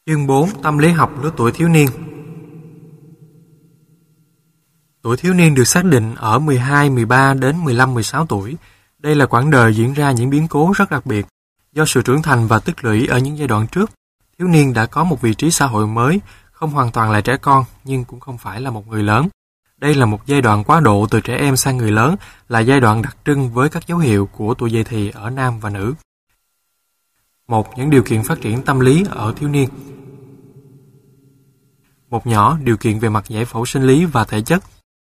Chương 4. Tâm lý học lứa tuổi thiếu niên. Tuổi thiếu niên được xác định ở 12, 13 đến 15, 16 tuổi. Đây là quãng đời diễn ra những biến cố rất đặc biệt. Do sự trưởng thành và tích lũy ở những giai đoạn trước, thiếu niên đã có một vị trí xã hội mới, không hoàn toàn là trẻ con nhưng cũng không phải là một người lớn. Đây là một giai đoạn quá độ từ trẻ em sang người lớn, là giai đoạn đặc trưng với các dấu hiệu của tuổi dậy thì ở nam và nữ. 1. Những điều kiện phát triển tâm lý ở thiếu niên. Một nhỏ, điều kiện về mặt giải phẫu sinh lý và thể chất.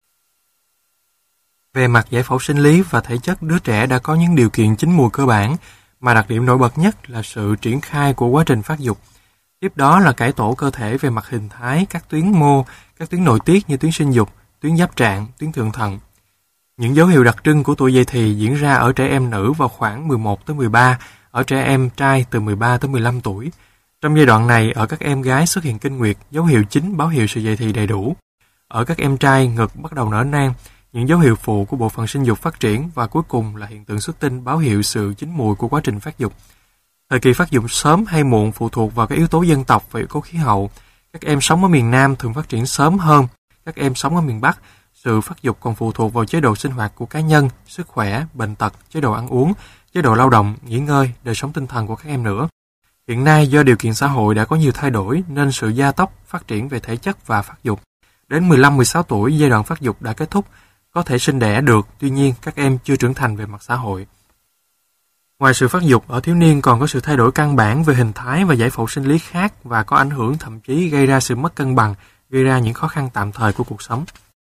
Về mặt giải phẫu sinh lý và thể chất, đứa trẻ đã có những điều kiện chín mùi cơ bản, mà đặc điểm nổi bật nhất là sự triển khai của quá trình phát dục. Tiếp đó là cải tổ cơ thể về mặt hình thái, các tuyến mô, các tuyến nội tiết như tuyến sinh dục, tuyến giáp trạng, tuyến thượng thận. Những dấu hiệu đặc trưng của tuổi dậy thì diễn ra ở trẻ em nữ vào khoảng 11 tới 13, ở trẻ em trai từ 13 tới 15 tuổi. Trong giai đoạn này, ở các em gái xuất hiện kinh nguyệt, dấu hiệu chính báo hiệu sự dậy thì đầy đủ. Ở các em trai, ngực bắt đầu nở nang, những dấu hiệu phụ của bộ phận sinh dục phát triển, và cuối cùng là hiện tượng xuất tinh báo hiệu sự chín mùi của quá trình phát dục. Thời kỳ phát dục sớm hay muộn phụ thuộc vào các yếu tố dân tộc và yếu tố khí hậu. Các em sống ở miền Nam thường phát triển sớm hơn các em sống ở miền Bắc. Sự phát dục còn phụ thuộc vào chế độ sinh hoạt của cá nhân, sức khỏe, bệnh tật, chế độ ăn uống, chế độ lao động, nghỉ ngơi, đời sống tinh thần của các em nữa. Hiện nay, do điều kiện xã hội đã có nhiều thay đổi nên sự gia tốc phát triển về thể chất và phát dục. Đến 15-16 tuổi, giai đoạn phát dục đã kết thúc, có thể sinh đẻ được, tuy nhiên các em chưa trưởng thành về mặt xã hội. Ngoài sự phát dục, ở thiếu niên còn có sự thay đổi căn bản về hình thái và giải phẫu sinh lý khác, và có ảnh hưởng thậm chí gây ra sự mất cân bằng, gây ra những khó khăn tạm thời của cuộc sống.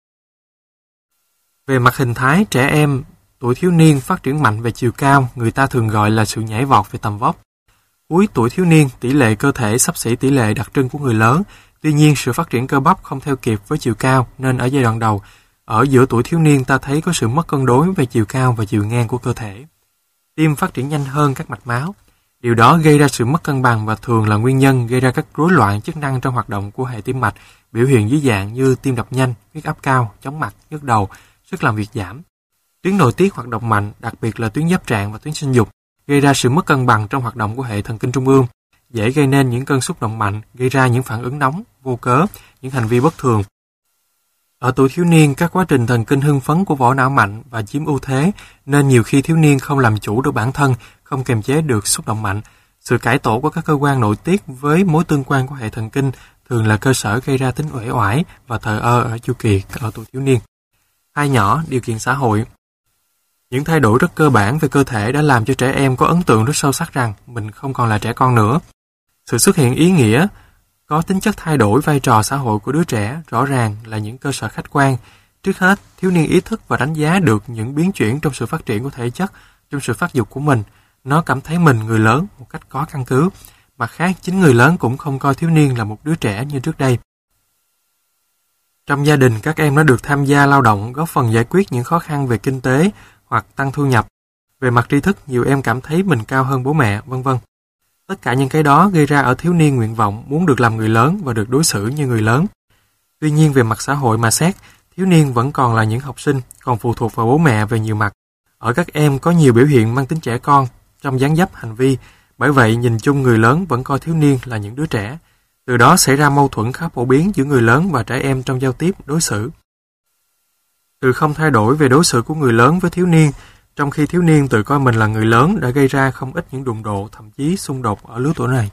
Về mặt hình thái, trẻ em tuổi thiếu niên phát triển mạnh về chiều cao, người ta thường gọi là sự nhảy vọt về tầm vóc. Cuối tuổi thiếu niên, tỷ lệ cơ thể xấp xỉ tỷ lệ đặc trưng của người lớn, tuy nhiên sự phát triển cơ bắp không theo kịp với chiều cao, nên ở giai đoạn đầu, ở giữa tuổi thiếu niên ta thấy có sự mất cân đối về chiều cao và chiều ngang của cơ thể. Tim phát triển nhanh hơn các mạch máu. Điều đó gây ra sự mất cân bằng và thường là nguyên nhân gây ra các rối loạn chức năng trong hoạt động của hệ tim mạch, biểu hiện dưới dạng như tim đập nhanh, huyết áp cao, chóng mặt, nhức đầu, sức làm việc giảm. Tuyến nội tiết hoạt động mạnh, đặc biệt là tuyến giáp trạng và tuyến sinh dục, gây ra sự mất cân bằng trong hoạt động của hệ thần kinh trung ương, dễ gây nên những cơn xúc động mạnh, gây ra những phản ứng nóng, vô cớ, những hành vi bất thường. Ở tuổi thiếu niên, các quá trình thần kinh hưng phấn của vỏ não mạnh và chiếm ưu thế, nên nhiều khi thiếu niên không làm chủ được bản thân, không kiềm chế được xúc động mạnh. Sự cải tổ của các cơ quan nội tiết với mối tương quan của hệ thần kinh thường là cơ sở gây ra tính uể oải và thờ ơ ở chu kỳ ở tuổi thiếu niên. Hai nhỏ, điều kiện xã hội. Những thay đổi rất cơ bản về cơ thể đã làm cho trẻ em có ấn tượng rất sâu sắc rằng mình không còn là trẻ con nữa. Sự xuất hiện ý nghĩa có tính chất thay đổi vai trò xã hội của đứa trẻ rõ ràng là những cơ sở khách quan. Trước hết, thiếu niên ý thức và đánh giá được những biến chuyển trong sự phát triển của thể chất, trong sự phát dục của mình. Nó cảm thấy mình người lớn một cách có căn cứ. Mặt khác, chính người lớn cũng không coi thiếu niên là một đứa trẻ như trước đây. Trong gia đình, các em đã được tham gia lao động, góp phần giải quyết những khó khăn về kinh tế hoặc tăng thu nhập. Về mặt tri thức, nhiều em cảm thấy mình cao hơn bố mẹ, vân vân. Tất cả những cái đó gây ra ở thiếu niên nguyện vọng muốn được làm người lớn và được đối xử như người lớn. Tuy nhiên, về mặt xã hội mà xét, thiếu niên vẫn còn là những học sinh, còn phụ thuộc vào bố mẹ về nhiều mặt. Ở các em có nhiều biểu hiện mang tính trẻ con trong dáng dấp, hành vi. Bởi vậy, nhìn chung người lớn vẫn coi thiếu niên là những đứa trẻ. Từ đó xảy ra mâu thuẫn khá phổ biến giữa người lớn và trẻ em trong giao tiếp, đối xử. Sự không thay đổi về đối xử của người lớn với thiếu niên, trong khi thiếu niên tự coi mình là người lớn, đã gây ra không ít những đụng độ, thậm chí xung đột ở lứa tuổi này.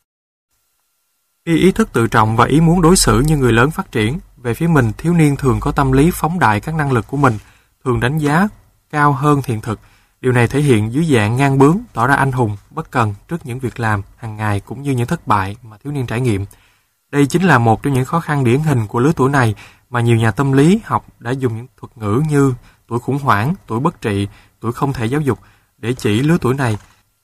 Khi ý thức tự trọng và ý muốn đối xử như người lớn phát triển, về phía mình thiếu niên thường có tâm lý phóng đại các năng lực của mình, thường đánh giá cao hơn hiện thực. Điều này thể hiện dưới dạng ngang bướng, tỏ ra anh hùng, bất cần trước những việc làm hàng ngày cũng như những thất bại mà thiếu niên trải nghiệm. Đây chính là một trong những khó khăn điển hình của lứa tuổi này mà nhiều nhà tâm lý học đã dùng những thuật ngữ như tuổi khủng hoảng, tuổi bất trị, tuổi không thể giáo dục để chỉ lứa tuổi này.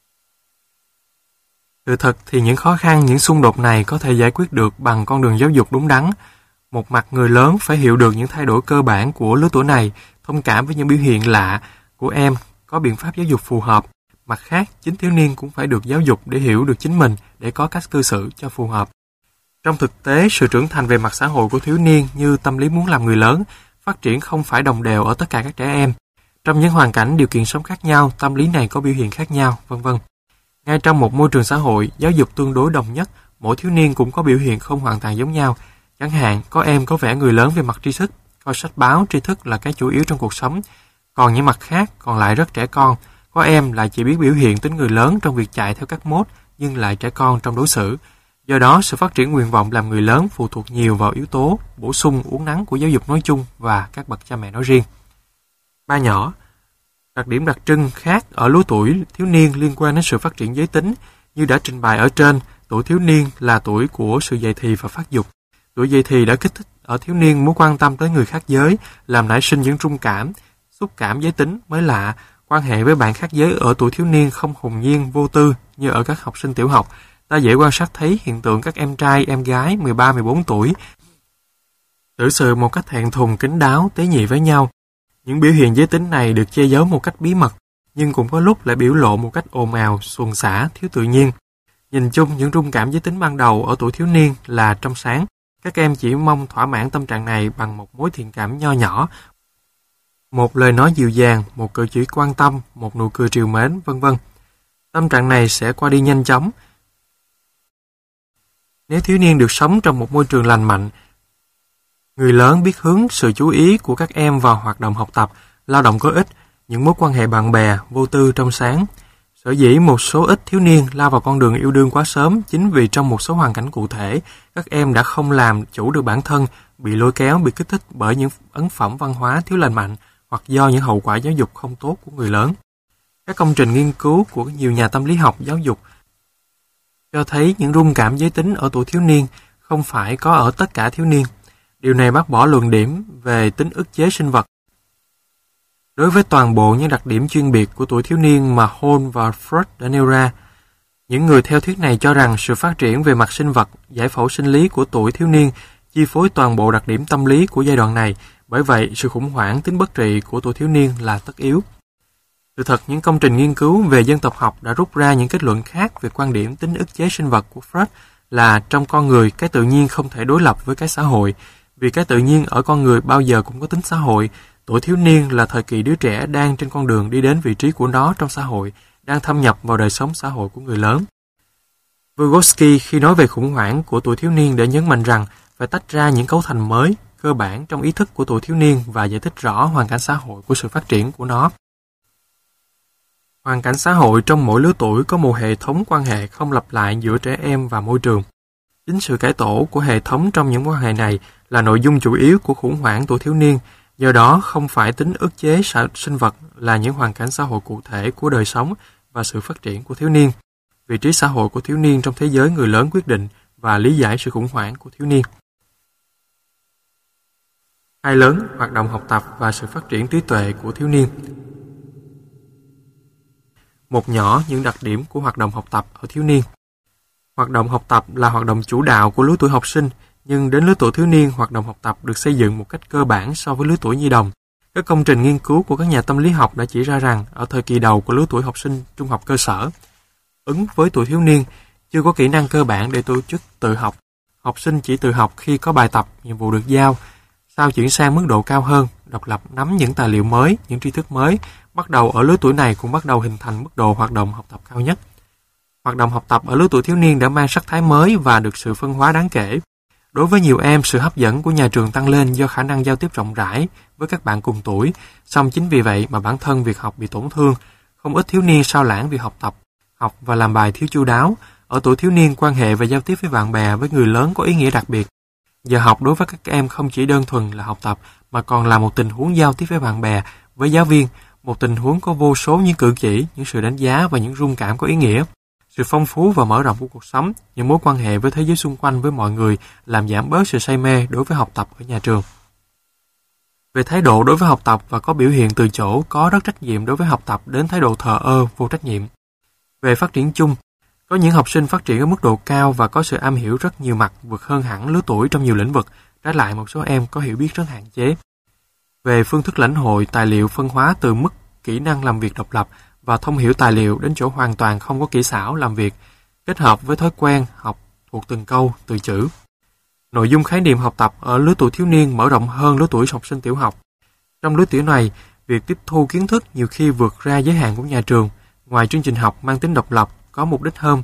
Sự thật thì những khó khăn, những xung đột này có thể giải quyết được bằng con đường giáo dục đúng đắn. Một mặt người lớn phải hiểu được những thay đổi cơ bản của lứa tuổi này, thông cảm với những biểu hiện lạ của em, có biện pháp giáo dục phù hợp. Mặt khác, chính thiếu niên cũng phải được giáo dục để hiểu được chính mình, để có cách cư xử cho phù hợp. Trong thực tế, sự trưởng thành về mặt xã hội của thiếu niên như tâm lý muốn làm người lớn, phát triển không phải đồng đều ở tất cả các trẻ em. Trong những hoàn cảnh, điều kiện sống khác nhau, tâm lý này có biểu hiện khác nhau, vân vân. Ngay trong một môi trường xã hội, giáo dục tương đối đồng nhất, mỗi thiếu niên cũng có biểu hiện không hoàn toàn giống nhau. Chẳng hạn, có em có vẻ người lớn về mặt tri thức, coi sách báo, tri thức là cái chủ yếu trong cuộc sống. Còn những mặt khác còn lại rất trẻ con. Có em lại chỉ biết biểu hiện tính người lớn trong việc chạy theo các mốt, nhưng lại trẻ con trong đối xử. Do đó, sự phát triển nguyện vọng làm người lớn phụ thuộc nhiều vào yếu tố bổ sung uốn nắn của giáo dục nói chung và các bậc cha mẹ nói riêng. 3 nhỏ. Đặc điểm đặc trưng khác ở lứa tuổi thiếu niên liên quan đến sự phát triển giới tính. Như đã trình bày ở trên, tuổi thiếu niên là tuổi của sự dậy thì và phát dục. Tuổi dậy thì đã kích thích ở thiếu niên mối quan tâm tới người khác giới, làm nảy sinh những rung cảm, xúc cảm giới tính mới lạ. Quan hệ với bạn khác giới ở tuổi thiếu niên không hồn nhiên, vô tư như ở các học sinh tiểu học. Ta dễ quan sát thấy hiện tượng các em trai, em gái 13-14 tuổi xử sự một cách thẹn thùng, kín đáo, tế nhị với nhau. Những biểu hiện giới tính này được che giấu một cách bí mật, nhưng cũng có lúc lại biểu lộ một cách ồn ào, xuồng xả, thiếu tự nhiên. Nhìn chung, những rung cảm giới tính ban đầu ở tuổi thiếu niên là trong sáng. Các em chỉ mong thỏa mãn tâm trạng này bằng một mối thiện cảm nho nhỏ, một lời nói dịu dàng, một cử chỉ quan tâm, một nụ cười trìu mến, vân vân. Tâm trạng này sẽ qua đi nhanh chóng. Nếu thiếu niên được sống trong một môi trường lành mạnh, người lớn biết hướng sự chú ý của các em vào hoạt động học tập, lao động có ích, những mối quan hệ bạn bè, vô tư trong sáng. Sở dĩ một số ít thiếu niên lao vào con đường yêu đương quá sớm chính vì trong một số hoàn cảnh cụ thể, các em đã không làm chủ được bản thân, bị lôi kéo, bị kích thích bởi những ấn phẩm văn hóa thiếu lành mạnh hoặc do những hậu quả giáo dục không tốt của người lớn. Các công trình nghiên cứu của nhiều nhà tâm lý học giáo dục cho thấy những rung cảm giới tính ở tuổi thiếu niên không phải có ở tất cả thiếu niên. Điều này bác bỏ luận điểm về tính ức chế sinh vật. Đối với toàn bộ những đặc điểm chuyên biệt của tuổi thiếu niên mà Hall và Freud đã nêu ra, những người theo thuyết này cho rằng sự phát triển về mặt sinh vật, giải phẫu sinh lý của tuổi thiếu niên chi phối toàn bộ đặc điểm tâm lý của giai đoạn này. Bởi vậy, sự khủng hoảng tính bất trị của tuổi thiếu niên là tất yếu. Sự thật, những công trình nghiên cứu về dân tộc học đã rút ra những kết luận khác về quan điểm tính ức chế sinh vật của Freud là trong con người, cái tự nhiên không thể đối lập với cái xã hội. Vì cái tự nhiên ở con người bao giờ cũng có tính xã hội. Tuổi thiếu niên là thời kỳ đứa trẻ đang trên con đường đi đến vị trí của nó trong xã hội, đang thâm nhập vào đời sống xã hội của người lớn. Vygotsky khi nói về khủng hoảng của tuổi thiếu niên đã nhấn mạnh rằng phải tách ra những cấu thành mới, cơ bản trong ý thức của tuổi thiếu niên và giải thích rõ hoàn cảnh xã hội của sự phát triển của nó. Hoàn cảnh xã hội trong mỗi lứa tuổi có một hệ thống quan hệ không lặp lại giữa trẻ em và môi trường. Chính sự cải tổ của hệ thống trong những quan hệ này là nội dung chủ yếu của khủng hoảng tuổi thiếu niên, do đó không phải tính ức chế sinh vật là những hoàn cảnh xã hội cụ thể của đời sống và sự phát triển của thiếu niên. Vị trí xã hội của thiếu niên trong thế giới người lớn quyết định và lý giải sự khủng hoảng của thiếu niên. Hai lớn, hoạt động học tập và sự phát triển trí tuệ của thiếu niên. Một nhỏ, những đặc điểm của hoạt động học tập ở thiếu niên. Hoạt động học tập là hoạt động chủ đạo của lứa tuổi học sinh, nhưng đến lứa tuổi thiếu niên, hoạt động học tập được xây dựng một cách cơ bản so với lứa tuổi nhi đồng. Các công trình nghiên cứu của các nhà tâm lý học đã chỉ ra rằng ở thời kỳ đầu của lứa tuổi học sinh trung học cơ sở, ứng với tuổi thiếu niên, chưa có kỹ năng cơ bản để tổ chức tự học. Học sinh chỉ tự học khi có bài tập, nhiệm vụ được giao. Sau chuyển sang mức độ cao hơn, độc lập nắm những tài liệu mới, những tri thức mới, bắt đầu ở lứa tuổi này cũng bắt đầu hình thành mức độ hoạt động học tập cao nhất. Hoạt động học tập ở lứa tuổi thiếu niên đã mang sắc thái mới và được sự phân hóa đáng kể. Đối với nhiều em, sự hấp dẫn của nhà trường tăng lên do khả năng giao tiếp rộng rãi với các bạn cùng tuổi, song chính vì vậy mà bản thân việc học bị tổn thương. Không ít thiếu niên sao lãng việc học tập, học và làm bài thiếu chu đáo. Ở tuổi thiếu niên, quan hệ và giao tiếp với bạn bè, với người lớn có ý nghĩa đặc biệt. Giờ học đối với các em không chỉ đơn thuần là học tập, mà còn là một tình huống giao tiếp với bạn bè, với giáo viên, một tình huống có vô số những cử chỉ, những sự đánh giá và những rung cảm có ý nghĩa. Sự phong phú và mở rộng của cuộc sống, những mối quan hệ với thế giới xung quanh với mọi người làm giảm bớt sự say mê đối với học tập ở nhà trường. Về thái độ đối với học tập và có biểu hiện từ chỗ có rất trách nhiệm đối với học tập đến thái độ thờ ơ, vô trách nhiệm. Về phát triển chung, có những học sinh phát triển ở mức độ cao và có sự am hiểu rất nhiều mặt vượt hơn hẳn lứa tuổi trong nhiều lĩnh vực, trái lại một số em có hiểu biết rất hạn chế. Về phương thức lãnh hội, tài liệu phân hóa từ mức kỹ năng làm việc độc lập và thông hiểu tài liệu đến chỗ hoàn toàn không có kỹ xảo làm việc, kết hợp với thói quen học thuộc từng câu, từ chữ. Nội dung khái niệm học tập ở lứa tuổi thiếu niên mở rộng hơn lứa tuổi học sinh tiểu học. Trong lứa tuổi này, việc tiếp thu kiến thức nhiều khi vượt ra giới hạn của nhà trường. Ngoài chương trình học mang tính độc lập, có mục đích hơn,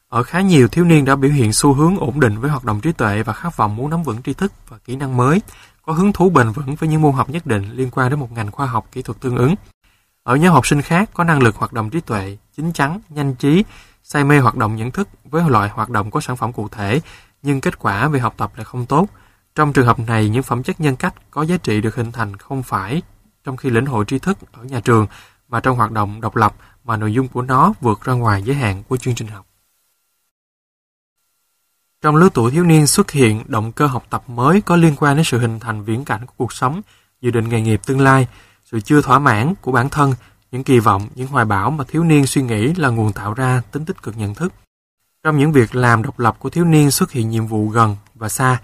Ở khá nhiều thiếu niên đã biểu hiện xu hướng ổn định với hoạt động trí tuệ và khát vọng muốn nắm vững tri thức và kỹ năng mới, có hứng thú bền vững với những môn học nhất định liên quan đến một ngành khoa học kỹ thuật tương ứng. Ở nhóm học sinh khác có năng lực hoạt động trí tuệ, chín chắn, nhanh trí, say mê hoạt động nhận thức với loại hoạt động có sản phẩm cụ thể, nhưng kết quả về học tập lại không tốt. Trong trường hợp này, những phẩm chất nhân cách có giá trị được hình thành không phải trong khi lĩnh hội tri thức ở nhà trường, mà trong hoạt động độc lập mà nội dung của nó vượt ra ngoài giới hạn của chương trình học. Trong lứa tuổi thiếu niên xuất hiện động cơ học tập mới có liên quan đến sự hình thành viễn cảnh của cuộc sống, dự định nghề nghiệp tương lai, sự chưa thỏa mãn của bản thân, những kỳ vọng, những hoài bão mà thiếu niên suy nghĩ là nguồn tạo ra tính tích cực nhận thức. Trong những việc làm độc lập của thiếu niên xuất hiện nhiệm vụ gần và xa.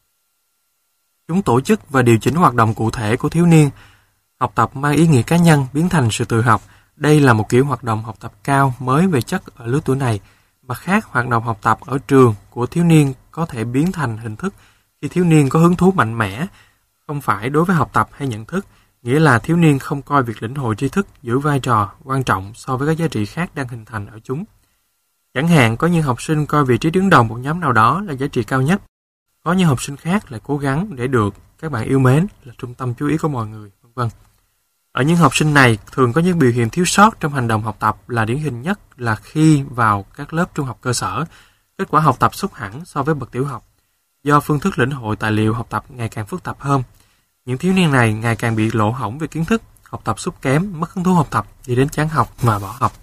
Chúng tổ chức và điều chỉnh hoạt động cụ thể của thiếu niên. Học tập mang ý nghĩa cá nhân biến thành sự tự học. Đây là một kiểu hoạt động học tập cao mới về chất ở lứa tuổi này. Mặt khác, hoạt động học tập ở trường của thiếu niên có thể biến thành hình thức khi thiếu niên có hứng thú mạnh mẽ, không phải đối với học tập hay nhận thức, nghĩa là thiếu niên không coi việc lĩnh hội tri thức giữ vai trò quan trọng so với các giá trị khác đang hình thành ở chúng. Chẳng hạn, có những học sinh coi vị trí đứng đầu một nhóm nào đó là giá trị cao nhất. Có những học sinh khác lại cố gắng để được các bạn yêu mến là trung tâm chú ý của mọi người, v.v. Ở những học sinh này, thường có những biểu hiện thiếu sót trong hành động học tập là điển hình nhất là khi vào các lớp trung học cơ sở, kết quả học tập sút hẳn so với bậc tiểu học. Do phương thức lĩnh hội tài liệu học tập ngày càng phức tạp hơn, những thiếu niên này ngày càng bị lỗ hổng về kiến thức, học tập sút kém, mất hứng thú học tập, đi đến chán học mà bỏ học.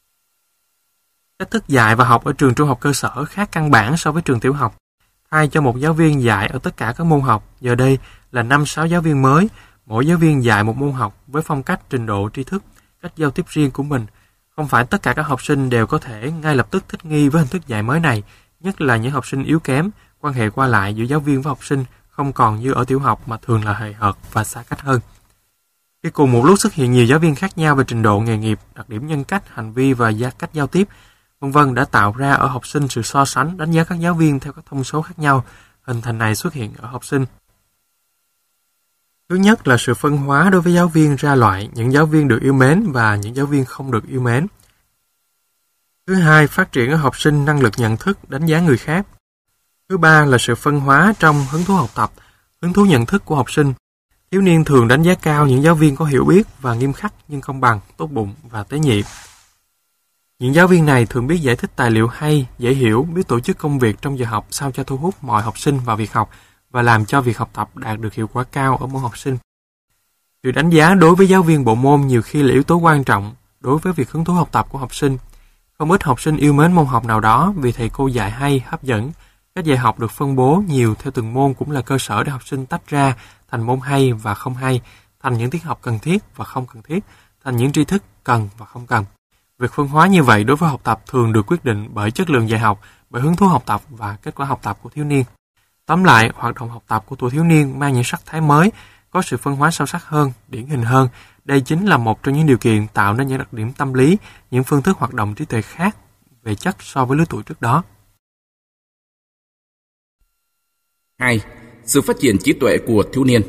Cách thức dạy và học ở trường trung học cơ sở khác căn bản so với trường tiểu học. Thay cho một giáo viên dạy ở tất cả các môn học, giờ đây là 5-6 giáo viên mới, mỗi giáo viên dạy một môn học với phong cách, trình độ tri thức, cách giao tiếp riêng của mình. Không phải tất cả các học sinh đều có thể ngay lập tức thích nghi với hình thức dạy mới này, nhất là những học sinh yếu kém, quan hệ qua lại giữa giáo viên với học sinh không còn như ở tiểu học mà thường là hời hợt và xa cách hơn. Khi cùng một lúc xuất hiện nhiều giáo viên khác nhau về trình độ nghề nghiệp, đặc điểm nhân cách, hành vi và cách giao tiếp, v.v. đã tạo ra ở học sinh sự so sánh, đánh giá các giáo viên theo các thông số khác nhau. Hình thành này xuất hiện ở học sinh. Thứ nhất là sự phân hóa đối với giáo viên ra loại những giáo viên được yêu mến và những giáo viên không được yêu mến. Thứ hai, phát triển ở học sinh năng lực nhận thức, đánh giá người khác. Thứ ba là sự phân hóa trong hứng thú học tập, hứng thú nhận thức của học sinh. Thiếu niên thường đánh giá cao những giáo viên có hiểu biết và nghiêm khắc nhưng công bằng, tốt bụng và tế nhị. Những giáo viên này thường biết giải thích tài liệu hay, dễ hiểu, biết tổ chức công việc trong giờ học sao cho thu hút mọi học sinh vào việc học và làm cho việc học tập đạt được hiệu quả cao ở mỗi học sinh. Sự đánh giá đối với giáo viên bộ môn nhiều khi là yếu tố quan trọng đối với việc hứng thú học tập của học sinh. Không ít học sinh yêu mến môn học nào đó vì thầy cô dạy hay, hấp dẫn. Cách dạy học được phân bố nhiều theo từng môn cũng là cơ sở để học sinh tách ra thành môn hay và không hay, thành những tiết học cần thiết và không cần thiết, thành những tri thức cần và không cần. Việc phân hóa như vậy đối với học tập thường được quyết định bởi chất lượng dạy học, bởi hứng thú học tập và kết quả học tập của thiếu niên. Tóm lại, hoạt động học tập của tuổi thiếu niên mang những sắc thái mới, có sự phân hóa sâu sắc hơn, điển hình hơn. Đây chính là một trong những điều kiện tạo nên những đặc điểm tâm lý, những phương thức hoạt động trí tuệ khác về chất so với lứa tuổi trước đó. 2. Sự phát triển trí tuệ của thiếu niên.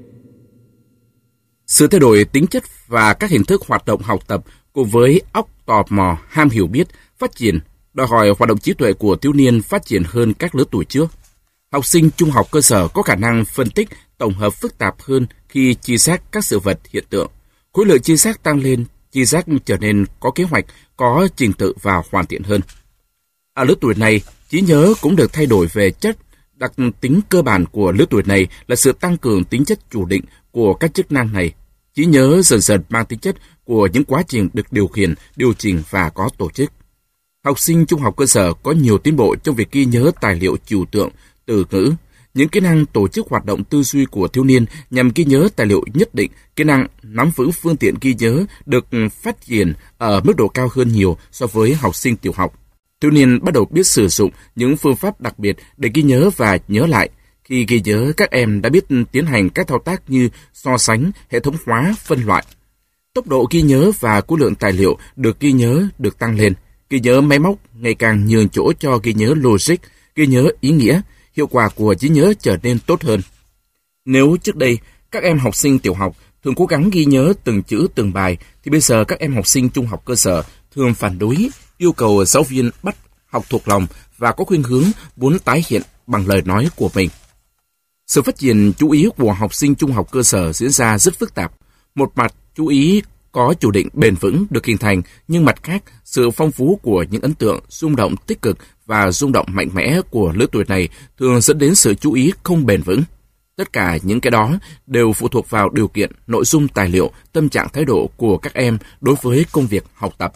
Sự thay đổi tính chất và các hình thức hoạt động học tập cùng với óc tò mò, ham hiểu biết, phát triển, đòi hỏi hoạt động trí tuệ của thiếu niên phát triển hơn các lứa tuổi trước. Học sinh trung học cơ sở có khả năng phân tích, tổng hợp phức tạp hơn khi chi xác các sự vật, hiện tượng. Khối lượng chi xác tăng lên, chi giác trở nên có kế hoạch, có trình tự và hoàn thiện hơn. Ở lứa tuổi này, trí nhớ cũng được thay đổi về chất. Đặc tính cơ bản của lứa tuổi này là sự tăng cường tính chất chủ định của các chức năng này. Trí nhớ dần dần mang tính chất của những quá trình được điều khiển, điều chỉnh và có tổ chức. Học sinh trung học cơ sở có nhiều tiến bộ trong việc ghi nhớ tài liệu trừu tượng, từ ngữ. Những kỹ năng tổ chức hoạt động tư duy của thiếu niên nhằm ghi nhớ tài liệu nhất định, kỹ năng nắm vững phương tiện ghi nhớ được phát triển ở mức độ cao hơn nhiều so với học sinh tiểu học. Thiếu niên bắt đầu biết sử dụng những phương pháp đặc biệt để ghi nhớ và nhớ lại. Khi ghi nhớ, các em đã biết tiến hành các thao tác như so sánh, hệ thống hóa, phân loại. Tốc độ ghi nhớ và khối lượng tài liệu được ghi nhớ được tăng lên. Ghi nhớ máy móc ngày càng nhường chỗ cho ghi nhớ logic, ghi nhớ ý nghĩa, hiệu quả của trí nhớ trở nên tốt hơn. Nếu trước đây các em học sinh tiểu học thường cố gắng ghi nhớ từng chữ từng bài, thì bây giờ các em học sinh trung học cơ sở thường phản đối, yêu cầu giáo viên bắt học thuộc lòng và có khuynh hướng muốn tái hiện bằng lời nói của mình. Sự phát triển chú ý của học sinh trung học cơ sở diễn ra rất phức tạp. Một mặt, chú ý có chủ định bền vững được hình thành, nhưng mặt khác, sự phong phú của những ấn tượng, rung động tích cực và rung động mạnh mẽ của lứa tuổi này thường dẫn đến sự chú ý không bền vững. Tất cả những cái đó đều phụ thuộc vào điều kiện, nội dung tài liệu, tâm trạng thái độ của các em đối với công việc học tập.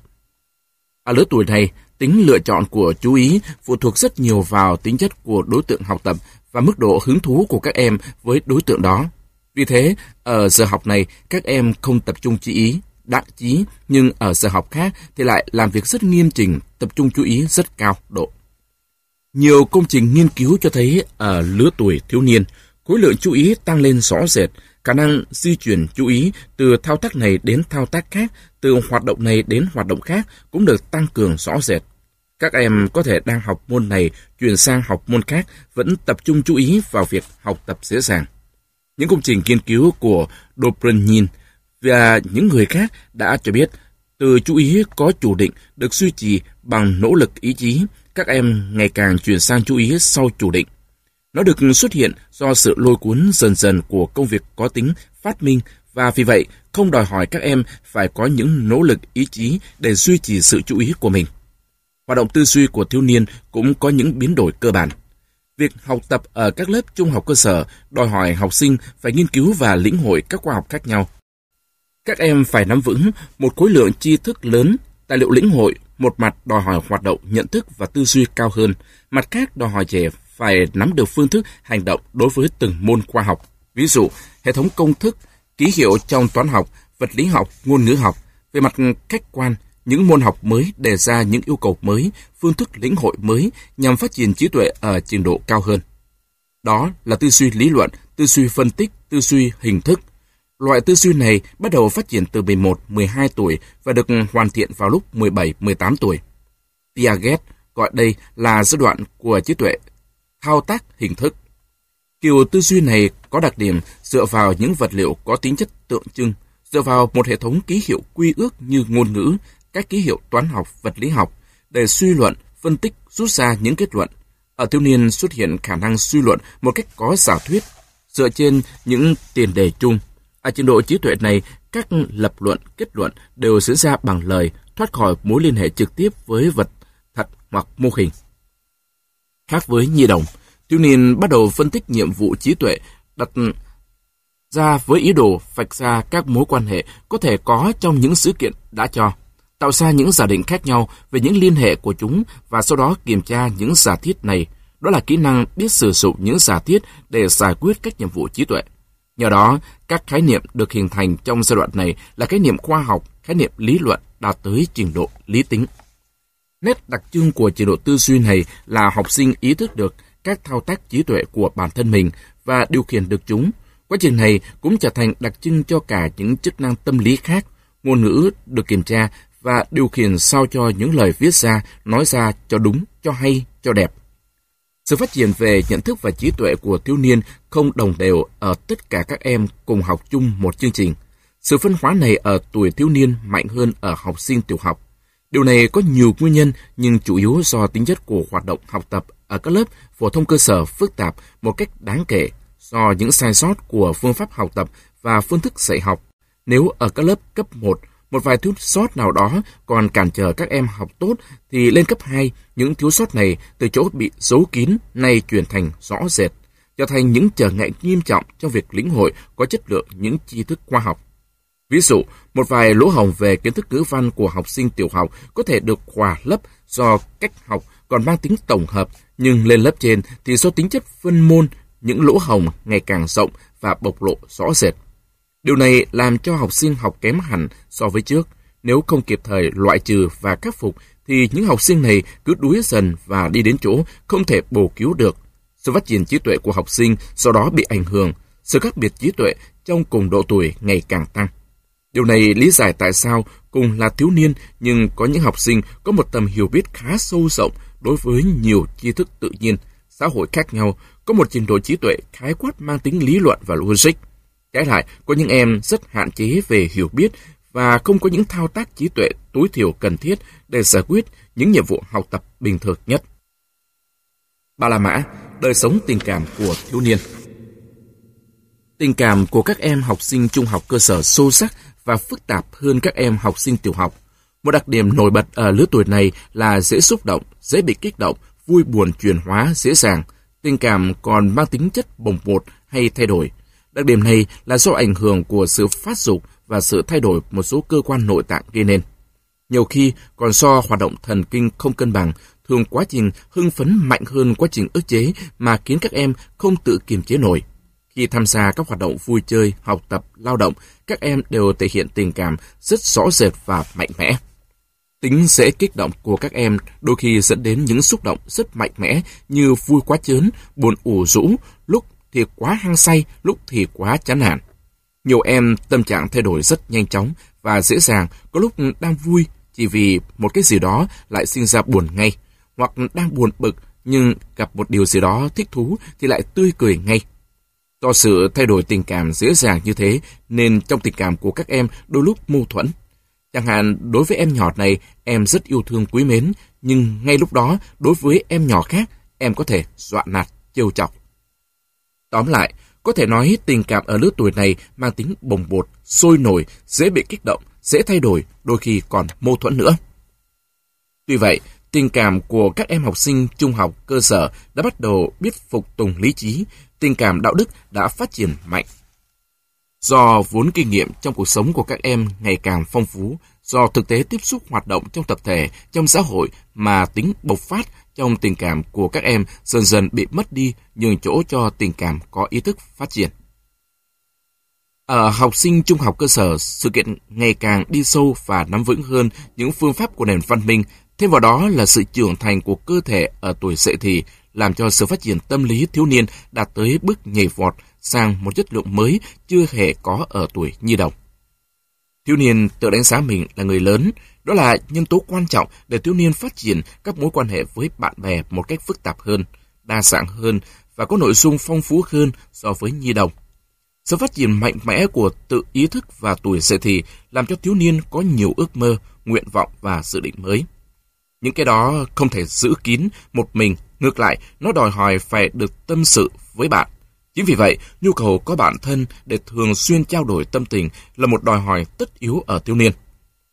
Ở lứa tuổi này, tính lựa chọn của chú ý phụ thuộc rất nhiều vào tính chất của đối tượng học tập và mức độ hứng thú của các em với đối tượng đó. Vì thế, ở giờ học này, các em không tập trung chú ý, đặng trí, nhưng ở giờ học khác thì lại làm việc rất nghiêm chỉnh, tập trung chú ý rất cao độ. Nhiều công trình nghiên cứu cho thấy ở lứa tuổi thiếu niên, khối lượng chú ý tăng lên rõ rệt, khả năng di chuyển chú ý từ thao tác này đến thao tác khác, từ hoạt động này đến hoạt động khác cũng được tăng cường rõ rệt. Các em có thể đang học môn này chuyển sang học môn khác, vẫn tập trung chú ý vào việc học tập dễ dàng. Những công trình nghiên cứu của Dobrynin và những người khác đã cho biết từ chú ý có chủ định được duy trì bằng nỗ lực ý chí, các em ngày càng chuyển sang chú ý sau chủ định. Nó được xuất hiện do sự lôi cuốn dần dần của công việc có tính phát minh và vì vậy không đòi hỏi các em phải có những nỗ lực ý chí để duy trì sự chú ý của mình. Hoạt động tư duy của thiếu niên cũng có những biến đổi cơ bản. Việc học tập ở các lớp trung học cơ sở đòi hỏi học sinh phải nghiên cứu và lĩnh hội các khoa học khác nhau. Các em phải nắm vững một khối lượng tri thức lớn, tài liệu lĩnh hội, một mặt đòi hỏi hoạt động nhận thức và tư duy cao hơn, mặt khác đòi hỏi trẻ phải nắm được phương thức hành động đối với từng môn khoa học. Ví dụ, hệ thống công thức, ký hiệu trong toán học, vật lý học, ngôn ngữ học. Về mặt khách quan, những môn học mới đề ra những yêu cầu mới, phương thức lĩnh hội mới nhằm phát triển trí tuệ ở trình độ cao hơn. Đó là tư duy lý luận, tư duy phân tích, tư duy hình thức. Loại tư duy này bắt đầu phát triển từ 11-12 tuổi và được hoàn thiện vào lúc 17-18 tuổi. Piaget gọi đây là giai đoạn của trí tuệ thao tác hình thức. Kiểu tư duy này có đặc điểm dựa vào những vật liệu có tính chất tượng trưng, dựa vào một hệ thống ký hiệu quy ước như ngôn ngữ, các ký hiệu toán học, vật lý học để suy luận, phân tích, rút ra những kết luận. Ở thiếu niên xuất hiện khả năng suy luận một cách có giả thuyết, dựa trên những tiền đề chung. Ở trình độ trí tuệ này, các lập luận, kết luận đều diễn ra bằng lời, thoát khỏi mối liên hệ trực tiếp với vật thật hoặc mô hình. Khác với nhi đồng, thiếu niên bắt đầu phân tích nhiệm vụ trí tuệ đặt ra với ý đồ vạch ra các mối quan hệ có thể có trong những sự kiện đã cho, tạo ra những giả định khác nhau về những liên hệ của chúng và sau đó kiểm tra những giả thiết này. Đó là kỹ năng biết sử dụng những giả thiết để giải quyết các nhiệm vụ trí tuệ. Nhờ đó, các khái niệm được hình thành trong giai đoạn này là khái niệm khoa học, khái niệm lý luận đạt tới trình độ lý tính. Nét đặc trưng của trình độ tư duy này là học sinh ý thức được các thao tác trí tuệ của bản thân mình và điều khiển được chúng. Quá trình này cũng trở thành đặc trưng cho cả những chức năng tâm lý khác, ngôn ngữ được kiểm tra và điều khiển sao cho những lời viết ra, nói ra cho đúng, cho hay, cho đẹp. Sự phát triển về nhận thức và trí tuệ của thiếu niên không đồng đều ở tất cả các em cùng học chung một chương trình. Sự phân hóa này ở tuổi thiếu niên mạnh hơn ở học sinh tiểu học. Điều này có nhiều nguyên nhân nhưng chủ yếu do tính chất của hoạt động học tập ở các lớp phổ thông cơ sở phức tạp một cách đáng kể, do những sai sót của phương pháp học tập và phương thức dạy học. Nếu ở các lớp cấp 1, một vài thiếu sót nào đó còn cản trở các em học tốt thì lên cấp 2, những thiếu sót này từ chỗ bị giấu kín nay chuyển thành rõ rệt, trở thành những trở ngại nghiêm trọng trong việc lĩnh hội có chất lượng những tri thức khoa học. Ví dụ, một vài lỗ hổng về kiến thức ngữ văn của học sinh tiểu học có thể được khỏa lấp do cách học còn mang tính tổng hợp, nhưng lên lớp trên thì do tính chất phân môn, những lỗ hổng ngày càng rộng và bộc lộ rõ rệt. Điều này làm cho học sinh học kém hẳn so với trước. Nếu không kịp thời loại trừ và khắc phục thì những học sinh này cứ đuối dần và đi đến chỗ không thể bổ cứu được. Sự phát triển trí tuệ của học sinh do đó bị ảnh hưởng, sự khác biệt trí tuệ trong cùng độ tuổi ngày càng tăng. Điều này lý giải tại sao cùng là thiếu niên nhưng có những học sinh có một tầm hiểu biết khá sâu rộng đối với nhiều tri thức tự nhiên, xã hội khác nhau, có một trình độ trí tuệ khái quát mang tính lý luận và logic. Trái lại, có những em rất hạn chế về hiểu biết và không có những thao tác trí tuệ tối thiểu cần thiết để giải quyết những nhiệm vụ học tập bình thường nhất. Ba La Mã, đời sống tình cảm của thiếu niên. Tình cảm của các em học sinh trung học cơ sở sâu sắc và phức tạp hơn các em học sinh tiểu học. Một đặc điểm nổi bật ở lứa tuổi này là dễ xúc động, dễ bị kích động, vui buồn chuyển hóa dễ dàng. Tình cảm còn mang tính chất bồng bột hay thay đổi. Đặc điểm này là do ảnh hưởng của sự phát dục và sự thay đổi một số cơ quan nội tạng gây nên. Nhiều khi còn do hoạt động thần kinh không cân bằng, thường quá trình hưng phấn mạnh hơn quá trình ức chế mà khiến các em không tự kiềm chế nổi. Khi tham gia các hoạt động vui chơi, học tập, lao động, các em đều thể hiện tình cảm rất rõ rệt và mạnh mẽ. Tính dễ kích động của các em đôi khi dẫn đến những xúc động rất mạnh mẽ như vui quá chớn, buồn ủ rũ, lúc thì quá hăng say, lúc thì quá chán nản. Nhiều em tâm trạng thay đổi rất nhanh chóng và dễ dàng, có lúc đang vui chỉ vì một cái gì đó lại sinh ra buồn ngay, hoặc đang buồn bực nhưng gặp một điều gì đó thích thú thì lại tươi cười ngay. Do sự thay đổi tình cảm dễ dàng như thế nên trong tình cảm của các em đôi lúc mâu thuẫn. Chẳng hạn đối với em nhỏ này em rất yêu thương quý mến, nhưng ngay lúc đó đối với em nhỏ khác em có thể dọa nạt, trêu chọc. Tóm lại, có thể nói tình cảm ở lứa tuổi này mang tính bồng bột, sôi nổi, dễ bị kích động, dễ thay đổi, đôi khi còn mâu thuẫn nữa. Tuy vậy, tình cảm của các em học sinh trung học cơ sở đã bắt đầu biết phục tùng lý trí, tình cảm đạo đức đã phát triển mạnh. Do vốn kinh nghiệm trong cuộc sống của các em ngày càng phong phú, do thực tế tiếp xúc hoạt động trong tập thể, trong xã hội mà tính bộc phát trong tình cảm của các em dần dần bị mất đi, nhường chỗ cho tình cảm có ý thức phát triển. Ở học sinh trung học cơ sở, sự kiện ngày càng đi sâu và nắm vững hơn những phương pháp của nền văn minh, thêm vào đó là sự trưởng thành của cơ thể ở tuổi dậy thì, làm cho sự phát triển tâm lý thiếu niên đạt tới bước nhảy vọt sang một chất lượng mới chưa hề có ở tuổi nhi đồng. Thiếu niên tự đánh giá mình là người lớn, đó là nhân tố quan trọng để thiếu niên phát triển các mối quan hệ với bạn bè một cách phức tạp hơn, đa dạng hơn và có nội dung phong phú hơn so với nhi đồng. Sự phát triển mạnh mẽ của tự ý thức và tuổi dậy thì làm cho thiếu niên có nhiều ước mơ, nguyện vọng và dự định mới. Những cái đó không thể giữ kín một mình, ngược lại, nó đòi hỏi phải được tâm sự với bạn. Chính vì vậy, nhu cầu có bạn thân để thường xuyên trao đổi tâm tình là một đòi hỏi tất yếu ở thiếu niên.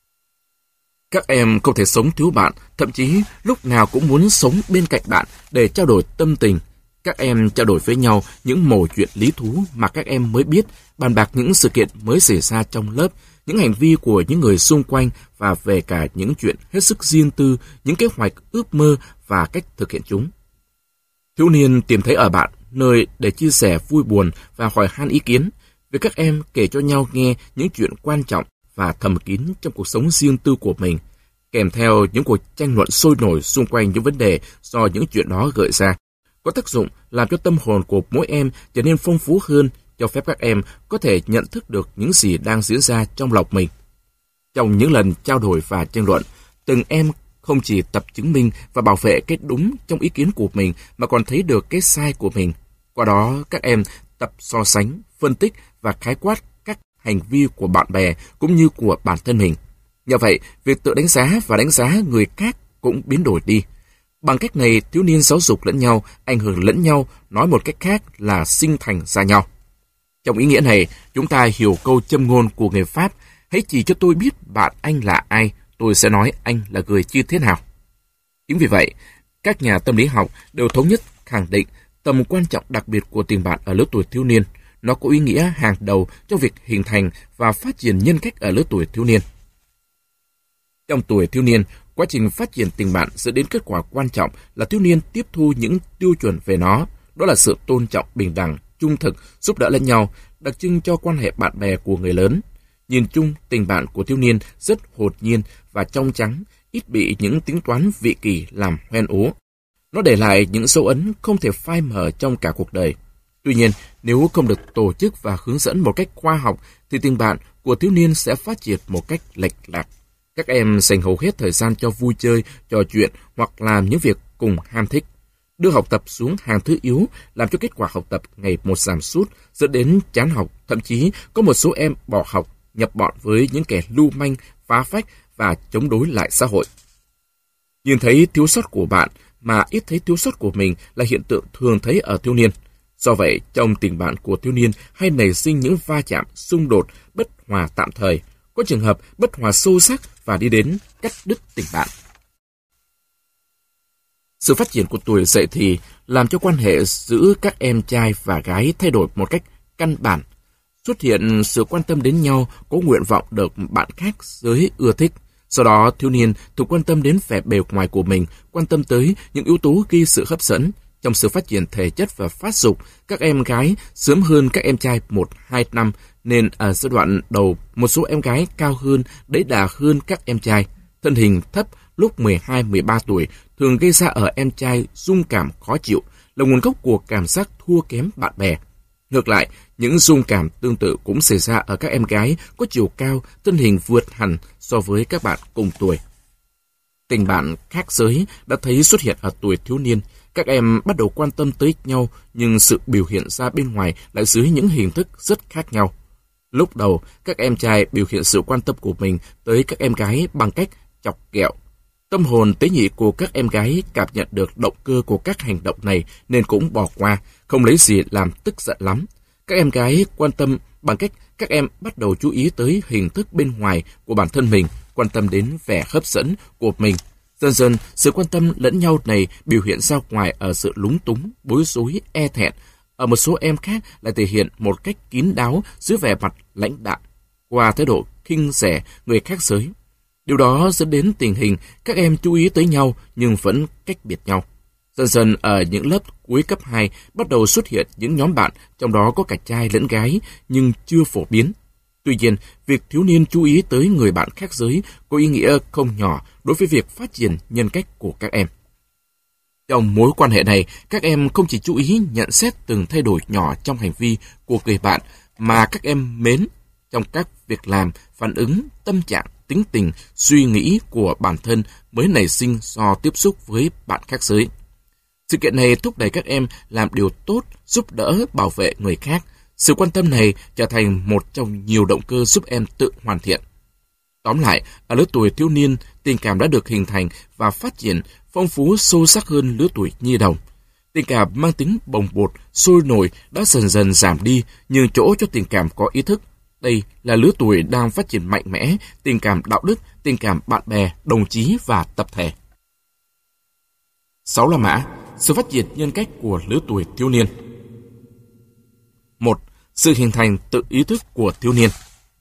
Các em không thể sống thiếu bạn, thậm chí lúc nào cũng muốn sống bên cạnh bạn để trao đổi tâm tình. Các em trao đổi với nhau những mẩu chuyện lý thú mà các em mới biết, bàn bạc những sự kiện mới xảy ra trong lớp, những hành vi của những người xung quanh và về cả những chuyện hết sức riêng tư, những kế hoạch, ước mơ và cách thực hiện chúng. Thiếu niên tìm thấy ở bạn nơi để chia sẻ vui buồn và hỏi han ý kiến. Việc các em kể cho nhau nghe những chuyện quan trọng và thầm kín trong cuộc sống riêng tư của mình, kèm theo những cuộc tranh luận sôi nổi xung quanh những vấn đề do những chuyện đó gợi ra, có tác dụng làm cho tâm hồn của mỗi em trở nên phong phú hơn, cho phép các em có thể nhận thức được những gì đang diễn ra trong lòng mình. Trong những lần trao đổi và tranh luận, từng em không chỉ tập chứng minh và bảo vệ cái đúng trong ý kiến của mình mà còn thấy được cái sai của mình. Qua đó, các em tập so sánh, phân tích và khái quát các hành vi của bạn bè cũng như của bản thân mình. Nhờ vậy, việc tự đánh giá và đánh giá người khác cũng biến đổi đi. Bằng cách này, thiếu niên giáo dục lẫn nhau, ảnh hưởng lẫn nhau, nói một cách khác là sinh thành ra nhau. Trong ý nghĩa này, chúng ta hiểu câu châm ngôn của người Pháp: hãy chỉ cho tôi biết bạn anh là ai, tôi sẽ nói anh là người như thế nào. Chính vì vậy, các nhà tâm lý học đều thống nhất khẳng định tầm quan trọng đặc biệt của tình bạn ở lứa tuổi thiếu niên. Nó có ý nghĩa hàng đầu trong việc hình thành và phát triển nhân cách ở lứa tuổi thiếu niên. Trong tuổi thiếu niên, quá trình phát triển tình bạn dẫn đến kết quả quan trọng là thiếu niên tiếp thu những tiêu chuẩn về nó. Đó là sự tôn trọng, bình đẳng, trung thực, giúp đỡ lẫn nhau, đặc trưng cho quan hệ bạn bè của người lớn. Nhìn chung, tình bạn của thiếu niên rất hồn nhiên và trong trắng, ít bị những tính toán vị kỷ làm hoen ố. Nó để lại những dấu ấn không thể phai mờ trong cả cuộc đời. Tuy nhiên, nếu không được tổ chức và hướng dẫn một cách khoa học, thì tình bạn của thiếu niên sẽ phát triển một cách lệch lạc. Các em dành hầu hết thời gian cho vui chơi, trò chuyện hoặc làm những việc cùng ham thích. Đưa học tập xuống hàng thứ yếu làm cho kết quả học tập ngày một giảm sút, dẫn đến chán học, thậm chí có một số em bỏ học nhập bọn với những kẻ lưu manh, phá phách và chống đối lại xã hội. Nhìn thấy thiếu sót của bạn mà ít thấy thiếu sót của mình là hiện tượng thường thấy ở thiếu niên. Do vậy, trong tình bạn của thiếu niên hay nảy sinh những va chạm, xung đột, bất hòa tạm thời, có trường hợp bất hòa sâu sắc và đi đến cắt đứt tình bạn. Sự phát triển của tuổi dậy thì làm cho quan hệ giữa các em trai và gái thay đổi một cách căn bản. Xuất hiện sự quan tâm đến nhau, có nguyện vọng được bạn khác giới ưa thích. Sau đó, thiếu niên thường quan tâm đến vẻ bề ngoài của mình, quan tâm tới những yếu tố gây sự hấp dẫn. Trong sự phát triển thể chất và phát dục, các em gái sớm hơn các em trai 1-2 năm, nên ở giai đoạn đầu, một số em gái cao hơn, đẫy đà hơn các em trai. Thân hình thấp lúc 12-13 tuổi thường gây ra ở em trai rung cảm khó chịu, là nguồn gốc của cảm giác thua kém bạn bè. Ngược lại, những rung cảm tương tự cũng xảy ra ở các em gái có chiều cao, thân hình vượt hẳn so với các bạn cùng tuổi. Tình bạn khác giới đã thấy xuất hiện ở tuổi thiếu niên. Các em bắt đầu quan tâm tới nhau, nhưng sự biểu hiện ra bên ngoài lại dưới những hình thức rất khác nhau. Lúc đầu, các em trai biểu hiện sự quan tâm của mình tới các em gái bằng cách chọc ghẹo. Tâm hồn tế nhị của các em gái cảm nhận được động cơ của các hành động này nên cũng bỏ qua, không lấy gì làm tức giận lắm. Các em gái quan tâm bằng cách các em bắt đầu chú ý tới hình thức bên ngoài của bản thân mình, quan tâm đến vẻ hấp dẫn của mình. Dần dần, sự quan tâm lẫn nhau này biểu hiện ra ngoài ở sự lúng túng, bối rối, e thẹn. Ở một số em khác lại thể hiện một cách kín đáo dưới vẻ mặt lãnh đạm, qua thái độ khinh rẻ người khác giới. Điều đó dẫn đến tình hình các em chú ý tới nhau nhưng vẫn cách biệt nhau. Dần dần ở những lớp cuối cấp 2 bắt đầu xuất hiện những nhóm bạn, trong đó có cả trai lẫn gái nhưng chưa phổ biến. Tuy nhiên, việc thiếu niên chú ý tới người bạn khác giới có ý nghĩa không nhỏ đối với việc phát triển nhân cách của các em. Trong mối quan hệ này, các em không chỉ chú ý nhận xét từng thay đổi nhỏ trong hành vi của người bạn, mà các em mến trong các việc làm, phản ứng, tâm trạng, tính tình, suy nghĩ của bản thân mới nảy sinh do tiếp xúc với bạn khác giới. Sự kiện này thúc đẩy các em làm điều tốt, giúp đỡ, bảo vệ người khác. Sự quan tâm này trở thành một trong nhiều động cơ giúp em tự hoàn thiện. Tóm lại, ở lứa tuổi thiếu niên, tình cảm đã được hình thành và phát triển phong phú sâu sắc hơn lứa tuổi nhi đồng. Tình cảm mang tính bồng bột, sôi nổi đã dần dần giảm đi, nhường chỗ cho tình cảm có ý thức. Đây là lứa tuổi đang phát triển mạnh mẽ, tình cảm đạo đức, tình cảm bạn bè, đồng chí và tập thể. 6 La Mã, sự phát triển nhân cách của lứa tuổi thiếu niên. 1. Sự hình thành tự ý thức của thiếu niên.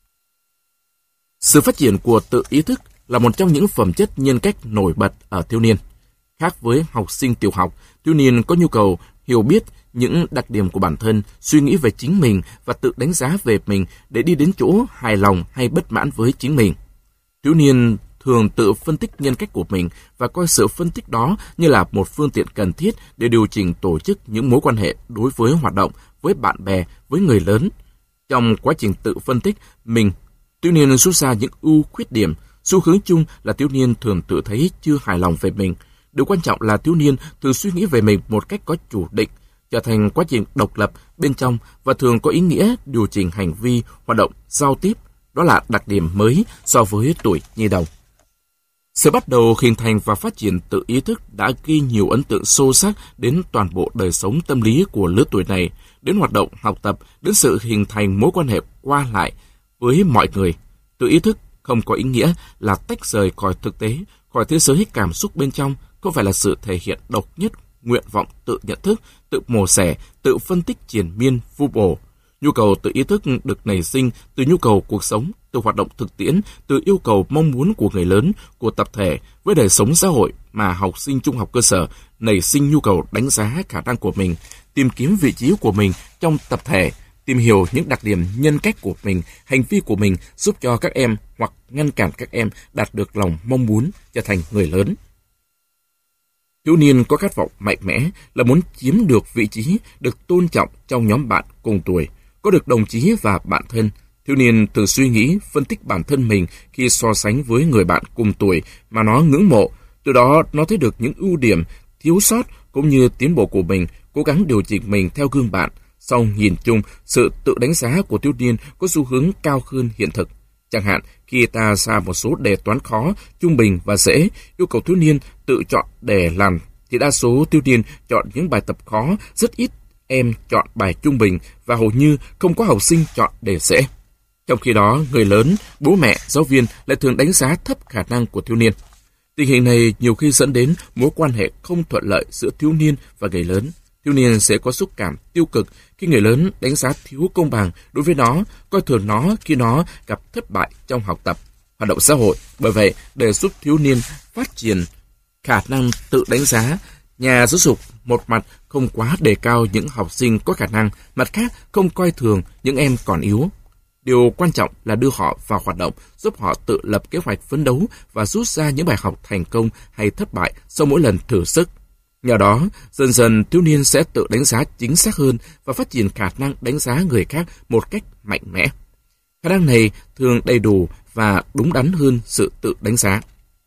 Sự phát triển của tự ý thức là một trong những phẩm chất nhân cách nổi bật ở thiếu niên. Khác với học sinh tiểu học, thiếu niên có nhu cầu hiểu biết những đặc điểm của bản thân, suy nghĩ về chính mình và tự đánh giá về mình để đi đến chỗ hài lòng hay bất mãn với chính mình. Thiếu niên thường tự phân tích nhân cách của mình và coi sự phân tích đó như là một phương tiện cần thiết để điều chỉnh tổ chức những mối quan hệ đối với hoạt động, với bạn bè, với người lớn. Trong quá trình tự phân tích mình, thiếu niên rút ra những ưu khuyết điểm. Xu hướng chung là thiếu niên thường tự thấy chưa hài lòng về mình. Điều quan trọng là thiếu niên thường suy nghĩ về mình một cách có chủ định, trở thành quá trình độc lập bên trong và thường có ý nghĩa điều chỉnh hành vi, hoạt động, giao tiếp. Đó là đặc điểm mới so với tuổi nhi đồng. Sự bắt đầu hình thành và phát triển tự ý thức đã ghi nhiều ấn tượng sâu sắc đến toàn bộ đời sống tâm lý của lứa tuổi này, đến hoạt động học tập, đến sự hình thành mối quan hệ qua lại với mọi người. Tự ý thức không có ý nghĩa là tách rời khỏi thực tế, khỏi thế giới cảm xúc bên trong, không phải là sự thể hiện độc nhất, nguyện vọng tự nhận thức, tự mổ xẻ, tự phân tích triền miên, vu bổ. Nhu cầu tự ý thức được nảy sinh từ nhu cầu cuộc sống, từ hoạt động thực tiễn, từ yêu cầu mong muốn của người lớn, của tập thể với đời sống xã hội mà học sinh trung học cơ sở nảy sinh nhu cầu đánh giá khả năng của mình, tìm kiếm vị trí của mình trong tập thể, tìm hiểu những đặc điểm nhân cách của mình, hành vi của mình giúp cho các em hoặc ngăn cản các em đạt được lòng mong muốn trở thành người lớn. Thiếu niên có khát vọng mạnh mẽ là muốn chiếm được vị trí, được tôn trọng trong nhóm bạn cùng tuổi, có được đồng chí và bạn thân. Thiếu niên thường suy nghĩ, phân tích bản thân mình khi so sánh với người bạn cùng tuổi mà nó ngưỡng mộ. Từ đó, nó thấy được những ưu điểm, thiếu sót cũng như tiến bộ của mình, cố gắng điều chỉnh mình theo gương bạn. Song nhìn chung, sự tự đánh giá của thiếu niên có xu hướng cao hơn hiện thực. Chẳng hạn, khi ta ra một số đề toán khó, trung bình và dễ, yêu cầu thiếu niên tự chọn đề làm, thì đa số thiếu niên chọn những bài tập khó, rất ít em chọn bài trung bình và hầu như không có học sinh chọn đề dễ. Trong khi đó, người lớn, bố mẹ, giáo viên lại thường đánh giá thấp khả năng của thiếu niên. Tình hình này nhiều khi dẫn đến mối quan hệ không thuận lợi giữa thiếu niên và người lớn. Thiếu niên sẽ có xúc cảm tiêu cực khi người lớn đánh giá thiếu công bằng đối với nó, coi thường nó khi nó gặp thất bại trong học tập, hoạt động xã hội. Bởi vậy, để giúp thiếu niên phát triển khả năng tự đánh giá, nhà giáo dục một mặt không quá đề cao những học sinh có khả năng, mặt khác không coi thường những em còn yếu. Điều quan trọng là đưa họ vào hoạt động, giúp họ tự lập kế hoạch phấn đấu và rút ra những bài học thành công hay thất bại sau mỗi lần thử sức. Nhờ đó, dần dần thiếu niên sẽ tự đánh giá chính xác hơn và phát triển khả năng đánh giá người khác một cách mạnh mẽ. Khả năng này thường đầy đủ và đúng đắn hơn sự tự đánh giá.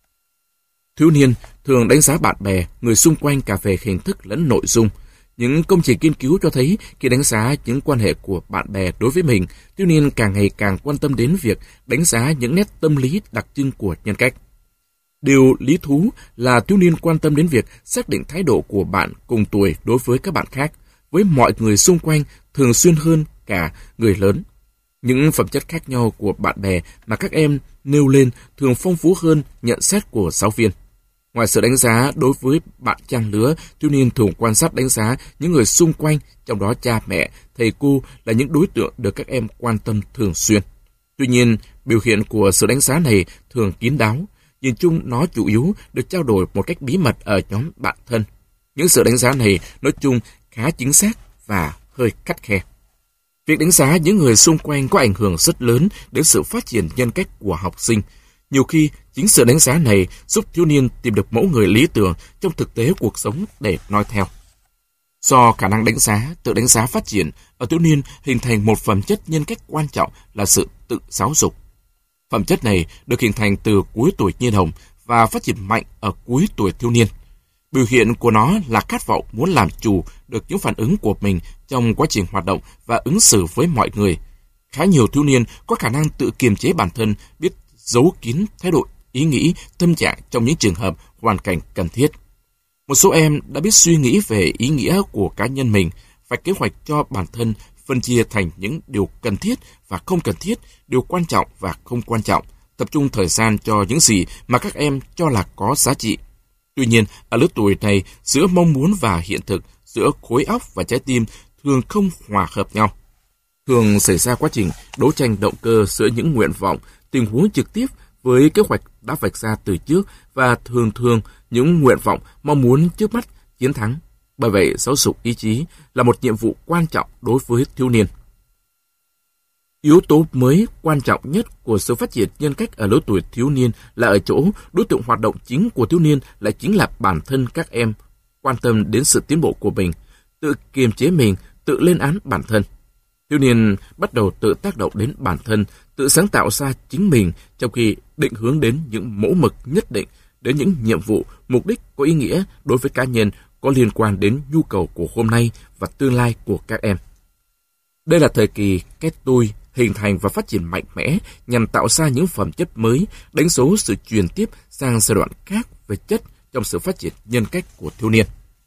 Thiếu niên thường đánh giá bạn bè, người xung quanh cả về hình thức lẫn nội dung. Những công trình nghiên cứu cho thấy khi đánh giá những quan hệ của bạn bè đối với mình, thiếu niên càng ngày càng quan tâm đến việc đánh giá những nét tâm lý đặc trưng của nhân cách. Điều lý thú là thiếu niên quan tâm đến việc xác định thái độ của bạn cùng tuổi đối với các bạn khác, với mọi người xung quanh thường xuyên hơn cả người lớn. Những phẩm chất khác nhau của bạn bè mà các em nêu lên thường phong phú hơn nhận xét của giáo viên. Ngoài sự đánh giá đối với bạn trang lứa, thiếu niên thường quan sát đánh giá những người xung quanh, trong đó cha mẹ, thầy cô là những đối tượng được các em quan tâm thường xuyên. Tuy nhiên, biểu hiện của sự đánh giá này thường kín đáo. Nhìn chung, nó chủ yếu được trao đổi một cách bí mật ở nhóm bạn thân. Những sự đánh giá này nói chung khá chính xác và hơi khắt khe. Việc đánh giá những người xung quanh có ảnh hưởng rất lớn đến sự phát triển nhân cách của học sinh. Nhiều khi, chính sự đánh giá này giúp thiếu niên tìm được mẫu người lý tưởng trong thực tế cuộc sống để noi theo. Do khả năng đánh giá, tự đánh giá phát triển, ở thiếu niên hình thành một phẩm chất nhân cách quan trọng là sự tự giáo dục. Phẩm chất này được hình thành từ cuối tuổi nhi đồng và phát triển mạnh ở cuối tuổi thiếu niên. Biểu hiện của nó là khát vọng muốn làm chủ được những phản ứng của mình trong quá trình hoạt động và ứng xử với mọi người. Khá nhiều thiếu niên có khả năng tự kiềm chế bản thân, biết giấu kín thái độ, ý nghĩ, tâm trạng trong những trường hợp, hoàn cảnh cần thiết. Một số em đã biết suy nghĩ về ý nghĩa của cá nhân mình, vạch kế hoạch cho bản thân, phân chia thành những điều cần thiết và không cần thiết, điều quan trọng và không quan trọng, tập trung thời gian cho những gì mà các em cho là có giá trị. Tuy nhiên, ở lứa tuổi này, giữa mong muốn và hiện thực, giữa khối óc và trái tim thường không hòa hợp nhau. Thường xảy ra quá trình đấu tranh động cơ giữa những nguyện vọng, tình huống trực tiếp với kế hoạch đã vạch ra từ trước và thường những nguyện vọng mong muốn trước mắt chiến thắng. Bởi vậy, giáo dục ý chí là một nhiệm vụ quan trọng đối với thiếu niên. Yếu tố mới quan trọng nhất của sự phát triển nhân cách ở lứa tuổi thiếu niên là ở chỗ đối tượng hoạt động chính của thiếu niên lại chính là bản thân các em, quan tâm đến sự tiến bộ của mình, tự kiềm chế mình, tự lên án bản thân. Thiếu niên bắt đầu tự tác động đến bản thân, tự sáng tạo ra chính mình trong khi định hướng đến những mẫu mực nhất định, đến những nhiệm vụ, mục đích có ý nghĩa đối với cá nhân có liên quan đến nhu cầu của hôm nay và tương lai của các em. Đây là thời kỳ kết tôi hình thành và phát triển mạnh mẽ nhằm tạo ra những phẩm chất mới, đánh dấu sự truyền tiếp sang giai đoạn khác về chất trong sự phát triển nhân cách của thiếu niên.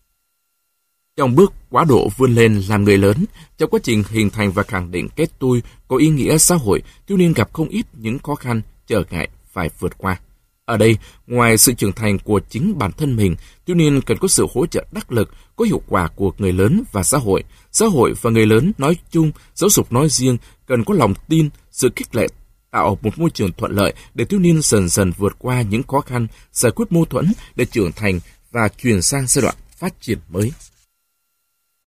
Trong bước quá độ vươn lên làm người lớn, trong quá trình hình thành và khẳng định kết tôi có ý nghĩa xã hội, thiếu niên gặp không ít những khó khăn, trở ngại phải vượt qua. Ở đây, ngoài sự trưởng thành của chính bản thân mình, thiếu niên cần có sự hỗ trợ đắc lực, có hiệu quả của người lớn và xã hội. Xã hội và người lớn nói chung, giáo dục nói riêng, cần có lòng tin, sự khích lệ, tạo một môi trường thuận lợi để thiếu niên dần dần vượt qua những khó khăn, giải quyết mâu thuẫn để trưởng thành và chuyển sang giai đoạn phát triển mới.